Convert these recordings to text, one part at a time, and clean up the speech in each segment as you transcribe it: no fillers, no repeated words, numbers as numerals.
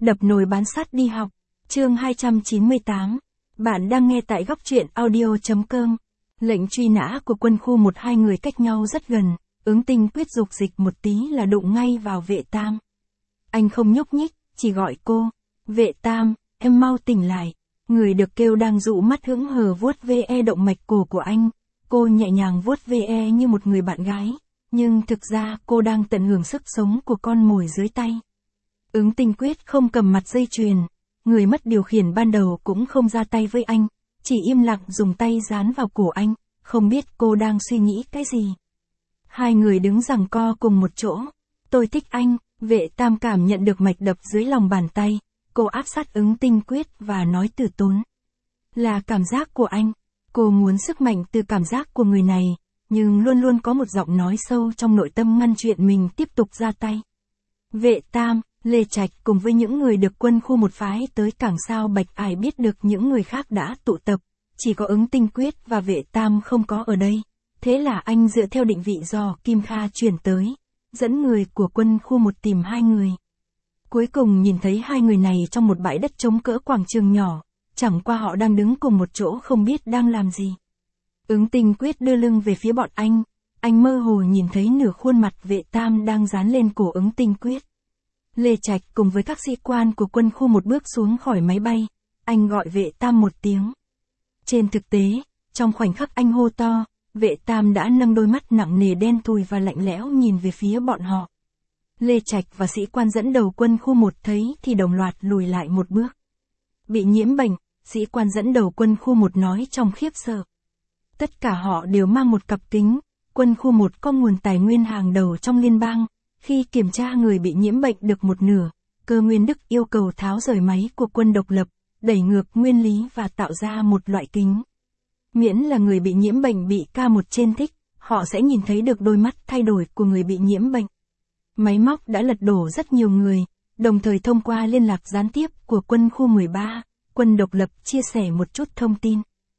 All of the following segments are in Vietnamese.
Đập nồi bán sắt đi học. Chương 298. Bạn đang nghe tại góc truyện audio.com. Lệnh truy nã của quân khu 1, hai người cách nhau rất gần, Ứng Tinh Quyết dục dịch một tí là đụng ngay vào Vệ Tam. Anh không nhúc nhích, chỉ gọi cô. Vệ Tam, em mau tỉnh lại. Người được kêu đang dụ mắt hững hờ vuốt ve động mạch cổ của anh. Cô nhẹ nhàng vuốt ve như một người bạn gái, nhưng thực ra cô đang tận hưởng sức sống của con mồi dưới tay. Ứng Tinh Quyết không cầm mặt dây chuyền, người mất điều khiển ban đầu cũng không ra tay với anh, chỉ im lặng dùng tay dán vào cổ anh, không biết cô đang suy nghĩ cái gì. Hai người đứng giằng co cùng một chỗ. Tôi thích anh. Vệ Tam cảm nhận được mạch đập dưới lòng bàn tay, cô áp sát Ứng Tinh Quyết và nói từ tốn. Là cảm giác của anh. Cô muốn sức mạnh từ cảm giác của người này, nhưng luôn luôn có một giọng nói sâu trong nội tâm ngăn chuyện mình tiếp tục ra tay. Vệ Tam, Lê Trạch cùng với những người được quân khu 1 phái tới Cảng Sao Bạch Ải biết được những người khác đã tụ tập, chỉ có Ứng Tinh Quyết và Vệ Tam không có ở đây. Thế là anh dựa theo định vị do Kim Kha chuyển tới, dẫn người của quân khu 1 tìm hai người. Cuối cùng nhìn thấy hai người này trong một bãi đất trống cỡ quảng trường nhỏ, chẳng qua họ đang đứng cùng một chỗ không biết đang làm gì. Ứng Tinh Quyết đưa lưng về phía bọn anh mơ hồ nhìn thấy nửa khuôn mặt Vệ Tam đang dán lên cổ Ứng Tinh Quyết. Lê Trạch cùng với các sĩ quan của quân khu 1 bước xuống khỏi máy bay, anh gọi Vệ Tam một tiếng. Trên thực tế, trong khoảnh khắc anh hô to, Vệ Tam đã nâng đôi mắt nặng nề đen thui và lạnh lẽo nhìn về phía bọn họ. Lê Trạch và sĩ quan dẫn đầu quân khu 1 thấy thì đồng loạt lùi lại một bước. Bị nhiễm bệnh, sĩ quan dẫn đầu quân khu 1 nói trong khiếp sợ. Tất cả họ đều mang một cặp kính, quân khu 1 có nguồn tài nguyên hàng đầu trong liên bang. Khi kiểm tra người bị nhiễm bệnh được một nửa, Cơ Nguyên Đức yêu cầu tháo rời máy của quân độc lập, đẩy ngược nguyên lý và tạo ra một loại kính. Miễn là người bị nhiễm bệnh bị K1 trên thích, họ sẽ nhìn thấy được đôi mắt thay đổi của người bị nhiễm bệnh. Máy móc đã lật đổ rất nhiều người, đồng thời thông qua liên lạc gián tiếp của quân khu 13, quân độc lập chia sẻ một chút thông tin.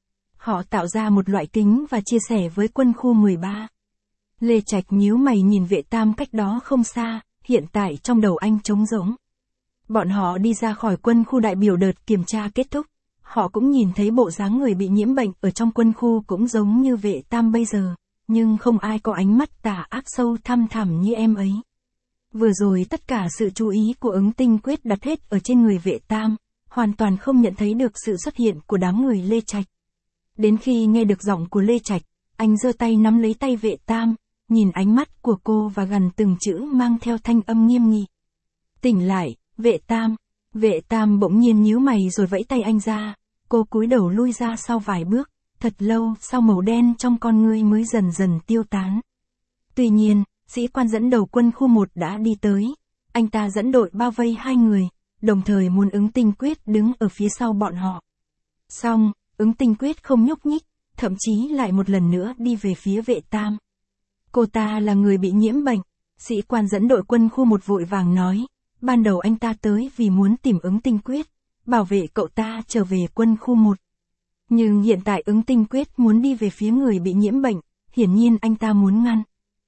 Họ tạo ra một loại kính và chia sẻ với quân khu 13. Lê Trạch nhíu mày nhìn Vệ Tam cách đó không xa, hiện tại trong đầu anh trống rỗng. Bọn họ đi ra khỏi quân khu đại biểu đợt kiểm tra kết thúc, họ cũng nhìn thấy bộ dáng người bị nhiễm bệnh ở trong quân khu cũng giống như Vệ Tam bây giờ, nhưng không ai có ánh mắt tà ác sâu thăm thẳm như em ấy. Vừa rồi tất cả sự chú ý của Ứng Tinh Quyết đặt hết ở trên người Vệ Tam, hoàn toàn không nhận thấy được sự xuất hiện của đám người Lê Trạch. Đến khi nghe được giọng của Lê Trạch, anh giơ tay nắm lấy tay Vệ Tam, nhìn ánh mắt của cô và gằn từng chữ mang theo thanh âm nghiêm nghị. Tỉnh lại, Vệ Tam. Vệ Tam bỗng nhiên nhíu mày rồi vẫy tay anh ra, cô cúi đầu lui ra sau vài bước, thật lâu sau màu đen trong con ngươi mới dần dần tiêu tán. Tuy nhiên, sĩ quan dẫn đầu quân khu 1 đã đi tới, anh ta dẫn đội bao vây hai người, đồng thời muốn Ứng Tinh Quyết đứng ở phía sau bọn họ. Xong, Ứng Tinh Quyết không nhúc nhích, thậm chí lại một lần nữa đi về phía Vệ Tam. Cô ta là người bị nhiễm bệnh, sĩ quan dẫn đội quân khu 1 vội vàng nói, ban đầu anh ta tới vì muốn tìm Ứng Tinh Quyết, bảo vệ cậu ta trở về quân khu 1. Nhưng hiện tại Ứng Tinh Quyết muốn đi về phía người bị nhiễm bệnh, hiển nhiên anh ta muốn ngăn.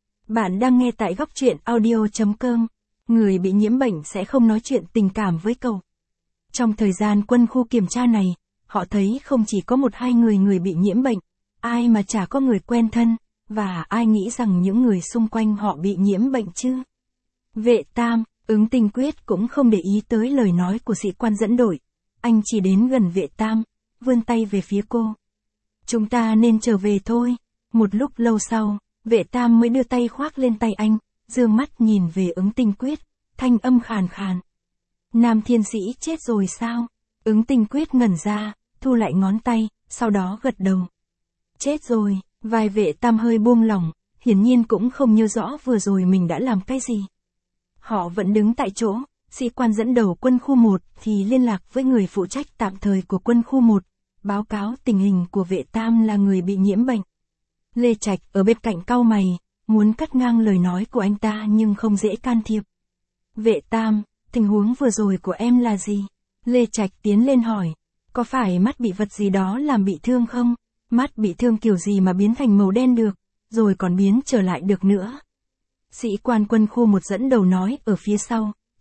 Bạn đang nghe tại góc truyện audio.com, người bị nhiễm bệnh sẽ không nói chuyện tình cảm với cậu. Trong thời gian quân khu kiểm tra này, họ thấy không chỉ có một hai người bị nhiễm bệnh, ai mà chả có người quen thân. Và ai nghĩ rằng những người xung quanh họ bị nhiễm bệnh chứ? Vệ Tam, Ứng Tinh Quyết cũng không để ý tới lời nói của sĩ quan dẫn đội. Anh chỉ đến gần Vệ Tam, vươn tay về phía cô. Chúng ta nên trở về thôi. Một lúc lâu sau, Vệ Tam mới đưa tay khoác lên tay anh, dương mắt nhìn về Ứng Tinh Quyết, thanh âm khàn khàn. Nam thiên sĩ chết rồi sao? Ứng Tinh Quyết ngẩn ra, thu lại ngón tay, sau đó gật đầu. Chết rồi. Vai Vệ Tam hơi buông lỏng, hiển nhiên cũng không nhớ rõ vừa rồi mình đã làm cái gì. Họ vẫn đứng tại chỗ, sĩ quan dẫn đầu quân khu 1 thì liên lạc với người phụ trách tạm thời của quân khu 1, báo cáo tình hình của Vệ Tam là người bị nhiễm bệnh. Lê Trạch ở bên cạnh cau mày, muốn cắt ngang lời nói của anh ta nhưng không dễ can thiệp. Vệ Tam, tình huống vừa rồi của em là gì? Lê Trạch tiến lên hỏi, có phải mắt bị vật gì đó làm bị thương không? Mắt bị thương kiểu gì mà biến thành màu đen được, rồi còn biến trở lại được nữa. Sĩ quan quân khu 1 dẫn đầu nói ở phía sau,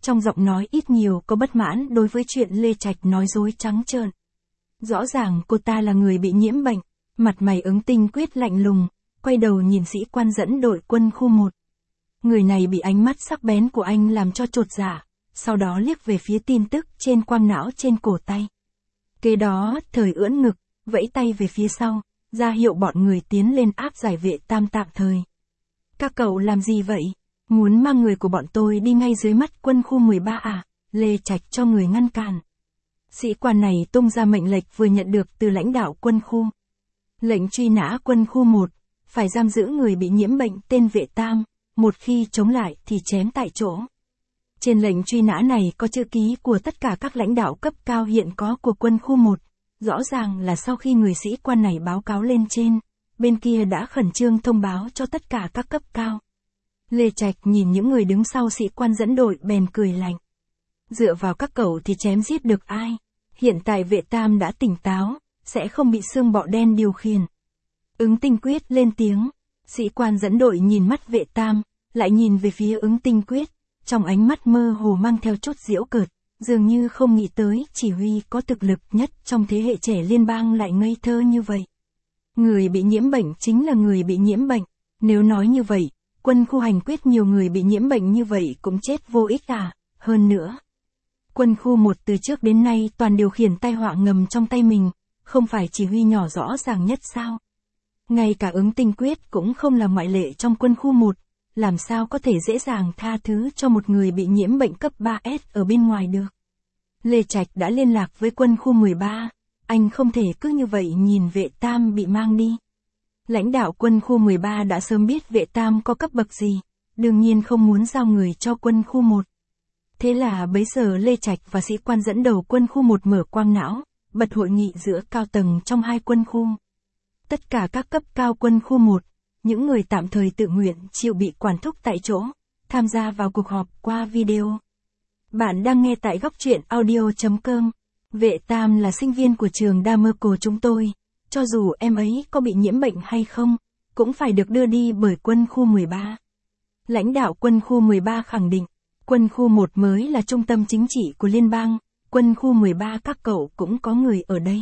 Trong giọng nói ít nhiều có bất mãn đối với chuyện Lê Trạch nói dối trắng trợn. Rõ ràng cô ta là người bị nhiễm bệnh, mặt mày Ứng Tinh Quyết lạnh lùng, quay đầu nhìn sĩ quan dẫn đội quân khu 1. Người này bị ánh mắt sắc bén của anh làm cho chột dạ, sau đó liếc về phía tin tức trên quang não trên cổ tay. Kế đó, Thời ưỡn ngực, vẫy tay về phía sau, ra hiệu bọn người tiến lên áp giải Vệ Tam tạm thời. Các cậu làm gì vậy? Muốn mang người của bọn tôi đi ngay dưới mắt quân khu 13 à? Lê Trạch cho người ngăn cản. Sĩ quan này tung ra mệnh lệnh vừa nhận được từ lãnh đạo quân khu. Lệnh truy nã quân khu 1, phải giam giữ người bị nhiễm bệnh tên Vệ Tam, một khi chống lại thì chém tại chỗ. Trên lệnh truy nã này có chữ ký của tất cả các lãnh đạo cấp cao hiện có của quân khu 1, rõ ràng là sau khi người sĩ quan này báo cáo lên trên, bên kia đã khẩn trương thông báo cho tất cả các cấp cao. Lê Trạch nhìn những người đứng sau sĩ quan dẫn đội bèn cười lạnh. Dựa vào các cậu thì chém giết được ai? Hiện tại Vệ Tam đã tỉnh táo, sẽ không bị xương bọ đen điều khiển. Ứng Tinh Quyết lên tiếng. Sĩ quan dẫn đội nhìn mắt Vệ Tam, lại nhìn về phía Ứng Tinh Quyết, trong ánh mắt mơ hồ mang theo chút giễu cợt, dường như không nghĩ tới chỉ huy có thực lực nhất trong thế hệ trẻ liên bang lại ngây thơ như vậy. Người bị nhiễm bệnh chính là người bị nhiễm bệnh, nếu nói như vậy, quân khu hành quyết nhiều người bị nhiễm bệnh như vậy cũng chết vô ích à, hơn nữa. Quân khu 1 từ trước đến nay toàn điều khiển tai họa ngầm trong tay mình, không phải chỉ huy nhỏ rõ ràng nhất sao? Ngay cả Ứng Tinh Quyết cũng không là ngoại lệ trong quân khu 1, làm sao có thể dễ dàng tha thứ cho một người bị nhiễm bệnh cấp 3S ở bên ngoài được. Lê Trạch đã liên lạc với quân khu 13, anh không thể cứ như vậy nhìn Vệ Tam bị mang đi. Lãnh đạo quân khu 13 đã sớm biết Vệ Tam có cấp bậc gì, đương nhiên không muốn giao người cho quân khu 1. Thế là bấy giờ Lê Trạch và sĩ quan dẫn đầu quân khu 1 mở quang não, bật hội nghị giữa cao tầng trong hai quân khu. Tất cả các cấp cao quân khu 1, những người tạm thời tự nguyện chịu bị quản thúc tại chỗ, tham gia vào cuộc họp qua video. Bạn đang nghe tại góc truyện audio.com. Vệ Tam là sinh viên của trường Damerco chúng tôi, cho dù em ấy có bị nhiễm bệnh hay không, cũng phải được đưa đi bởi quân khu 13. Lãnh đạo quân khu 13 khẳng định, quân khu 1 mới là trung tâm chính trị của liên bang, quân khu 13 các cậu cũng có người ở đây.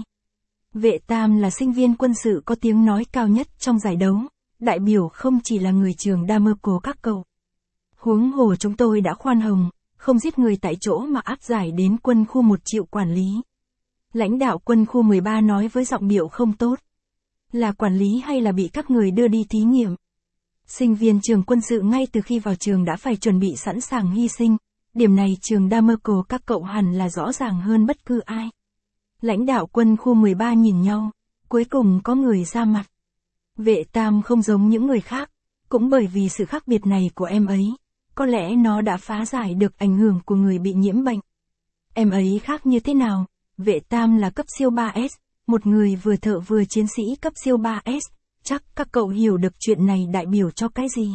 Vệ Tam là sinh viên quân sự có tiếng nói cao nhất trong giải đấu, đại biểu không chỉ là người trường Damerco các cậu. Huống hồ chúng tôi đã khoan hồng, không giết người tại chỗ mà áp giải đến quân khu 1 chịu quản lý. Lãnh đạo quân khu 13 nói với giọng điệu không tốt. Là quản lý hay là bị các người đưa đi thí nghiệm? Sinh viên trường quân sự ngay từ khi vào trường đã phải chuẩn bị sẵn sàng hy sinh, điểm này trường Damerco các cậu hẳn là rõ ràng hơn bất cứ ai. Lãnh đạo quân khu 13 nhìn nhau, cuối cùng có người ra mặt. Vệ Tam không giống những người khác, cũng bởi vì sự khác biệt này của em ấy, có lẽ nó đã phá giải được ảnh hưởng của người bị nhiễm bệnh. Em ấy khác như thế nào? Vệ Tam là cấp siêu 3S, một người vừa thợ vừa chiến sĩ cấp siêu 3S, chắc các cậu hiểu được chuyện này đại biểu cho cái gì.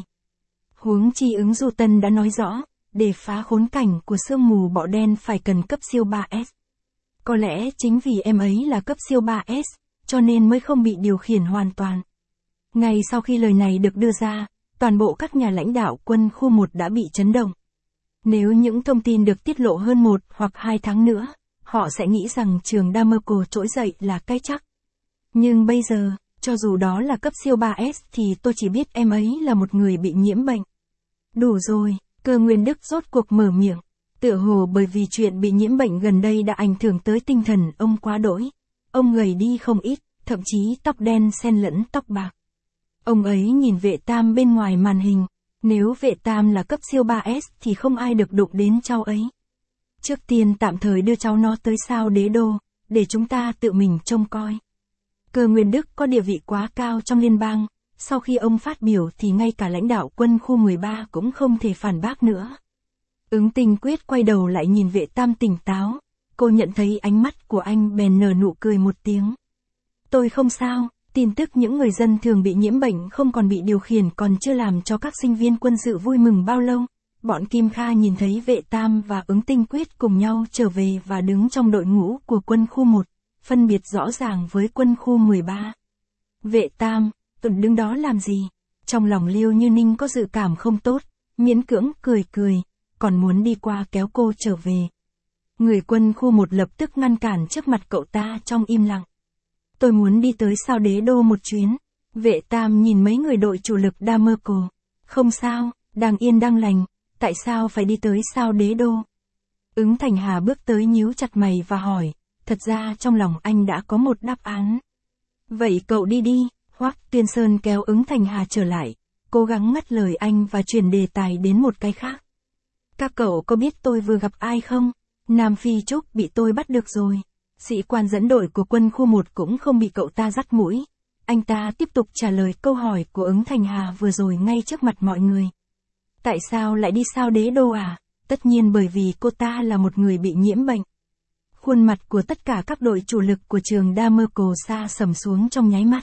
Huống chi Ứng Du Tân đã nói rõ, để phá khốn cảnh của sương mù bọ đen phải cần cấp siêu 3S. Có lẽ chính vì em ấy là cấp siêu 3S, cho nên mới không bị điều khiển hoàn toàn. Ngay sau khi lời này được đưa ra, toàn bộ các nhà lãnh đạo quân khu 1 đã bị chấn động. Nếu những thông tin được tiết lộ hơn 1 hoặc 2 tháng nữa, họ sẽ nghĩ rằng trường Damerco trỗi dậy là cái chắc. Nhưng bây giờ, cho dù đó là cấp siêu 3S thì tôi chỉ biết em ấy là một người bị nhiễm bệnh. Đủ rồi, Cơ Nguyên Đức rốt cuộc mở miệng. Tựa hồ bởi vì chuyện bị nhiễm bệnh gần đây đã ảnh hưởng tới tinh thần ông quá đỗi. Ông gầy đi không ít, thậm chí tóc đen xen lẫn tóc bạc. Ông ấy nhìn Vệ Tam bên ngoài màn hình. Nếu Vệ Tam là cấp siêu 3S thì không ai được đụng đến cháu ấy. Trước tiên tạm thời đưa cháu nó tới sao Đế Đô, để chúng ta tự mình trông coi. Cơ Nguyên Đức có địa vị quá cao trong liên bang, sau khi ông phát biểu thì ngay cả lãnh đạo quân khu 13 cũng không thể phản bác nữa. Ứng Tinh Quyết quay đầu lại nhìn Vệ Tam tỉnh táo, cô nhận thấy ánh mắt của anh bèn nở nụ cười một tiếng. Tôi không sao, tin tức những người dân thường bị nhiễm bệnh không còn bị điều khiển còn chưa làm cho các sinh viên quân sự vui mừng bao lâu. Bọn Kim Kha nhìn thấy Vệ Tam và Ứng Tinh Quyết cùng nhau trở về và đứng trong đội ngũ của quân khu 1, phân biệt rõ ràng với quân khu 13. Vệ Tam, tuần đứng đó làm gì? Trong lòng Liêu Như Ninh có dự cảm không tốt, miễn cưỡng cười cười. còn muốn đi qua kéo cô trở về. Người quân khu 1 lập tức ngăn cản trước mặt cậu ta trong im lặng. Tôi muốn đi tới Sao Đế Đô một chuyến. Vệ Tam nhìn mấy người đội chủ lực Damerco. Không sao, đang yên đang lành, tại sao phải đi tới Sao Đế Đô? Ứng Thành Hà bước tới nhíu chặt mày và hỏi, thật ra trong lòng anh đã có một đáp án. Vậy cậu đi đi, Hoắc Tuyên Sơn kéo Ứng Thành Hà trở lại, cố gắng ngắt lời anh và chuyển đề tài đến một cái khác. Các cậu có biết tôi vừa gặp ai không? Nam Phi Trúc bị tôi bắt được rồi. Sĩ quan dẫn đội của quân khu 1 cũng không bị cậu ta dắt mũi. Anh ta tiếp tục trả lời câu hỏi của Ứng Thành Hà vừa rồi ngay trước mặt mọi người. Tại sao lại đi Sao Đế Đô à? Tất nhiên bởi vì cô ta là một người bị nhiễm bệnh. Khuôn mặt của tất cả các đội chủ lực của trường Damerco sa sầm xuống trong nháy mắt.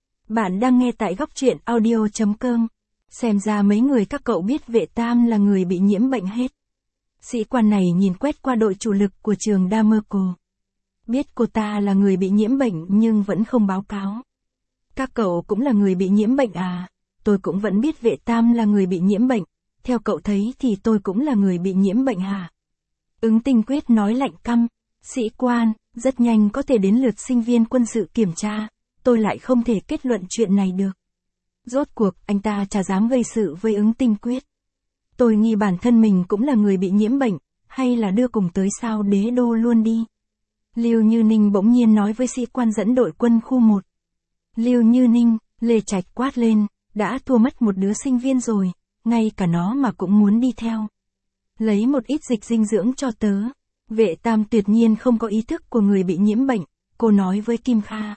Bạn đang nghe tại góc truyện audio.com. Xem ra mấy người các cậu biết Vệ Tam là người bị nhiễm bệnh hết. Sĩ quan này nhìn quét qua đội chủ lực của trường Damerco. Biết cô ta là người bị nhiễm bệnh nhưng vẫn không báo cáo. Các cậu cũng là người bị nhiễm bệnh à? Tôi cũng vẫn biết Vệ Tam là người bị nhiễm bệnh. Theo cậu thấy thì tôi cũng là người bị nhiễm bệnh hả? Ứng Tinh Quyết nói lạnh căm. Sĩ quan, rất nhanh có thể đến lượt sinh viên quân sự kiểm tra. Tôi lại không thể kết luận chuyện này được. Rốt cuộc, anh ta chả dám gây sự với Ứng Tinh Quyết. Tôi nghi bản thân mình cũng là người bị nhiễm bệnh, hay là đưa cùng tới Sao Đế Đô luôn đi. Lưu Như Ninh bỗng nhiên nói với sĩ quan dẫn đội quân khu 1. Lưu Như Ninh, Lê Trạch quát lên, đã thua mất một đứa sinh viên rồi, ngay cả nó mà cũng muốn đi theo. Lấy một ít dịch dinh dưỡng cho tớ. Vệ Tam tuyệt nhiên không có ý thức của người bị nhiễm bệnh, cô nói với Kim Kha.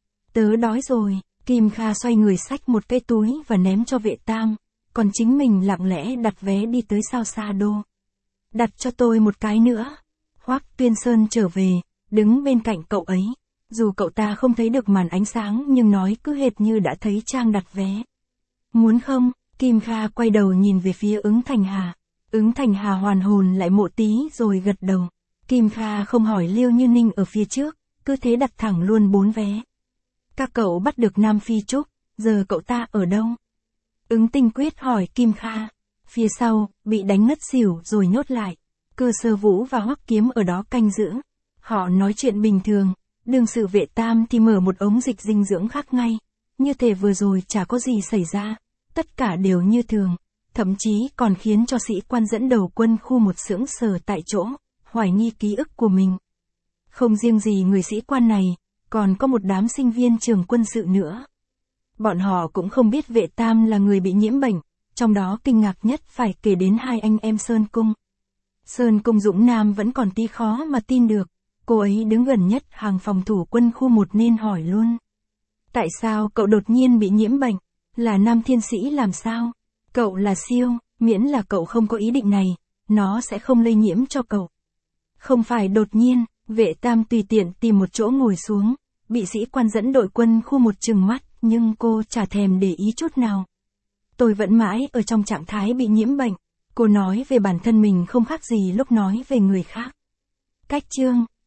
Tớ đói rồi. Kim Kha xoay người xách một cái túi và ném cho Vệ Tam, còn chính mình lặng lẽ đặt vé đi tới Sao Sa Đô. Đặt cho tôi một cái nữa. Hoắc Tuyên Sơn trở về, đứng bên cạnh cậu ấy. Dù cậu ta không thấy được màn ánh sáng nhưng nói cứ hệt như đã thấy Trang đặt vé. Muốn không? Kim Kha quay đầu nhìn về phía Ứng Thành Hà. Ứng Thành Hà hoàn hồn lại một tí rồi gật đầu. Kim Kha không hỏi Liêu Như Ninh ở phía trước, cứ thế đặt thẳng luôn 4 vé. Các cậu bắt được Nam Phi Trúc, giờ cậu ta ở đâu? Ứng Tinh Quyết hỏi Kim Kha. Phía sau, bị đánh ngất xỉu rồi nhốt lại. Cơ Sơ Vũ và Hoắc Kiếm ở đó canh giữ. Họ nói chuyện bình thường, đương sự Vệ Tam thì mở một ống dịch dinh dưỡng khác ngay. Như thể vừa rồi chả có gì xảy ra, tất cả đều như thường. Thậm chí còn khiến cho sĩ quan dẫn đầu quân khu 1 sững sờ tại chỗ, hoài nghi ký ức của mình. Không riêng gì người sĩ quan này, còn có một đám sinh viên trường quân sự nữa. Bọn họ cũng không biết Vệ Tam là người bị nhiễm bệnh, trong đó kinh ngạc nhất phải kể đến hai anh em Sơn Cung. Sơn Cung Dũng Nam vẫn còn tí khó mà tin được, cô ấy đứng gần nhất hàng phòng thủ quân khu 1 nên hỏi luôn. Tại sao cậu đột nhiên bị nhiễm bệnh? Là Nam Thiên Sĩ làm sao? Cậu là siêu, miễn là cậu không có ý định này, nó sẽ không lây nhiễm cho cậu. Không phải đột nhiên, Vệ Tam tùy tiện tìm một chỗ ngồi xuống, bị sĩ quan dẫn đội quân khu 1 trừng mắt, nhưng cô chả thèm để ý chút nào. Tôi vẫn mãi ở trong trạng thái bị nhiễm bệnh, cô nói về bản thân mình không khác gì lúc nói về người khác. Cách chương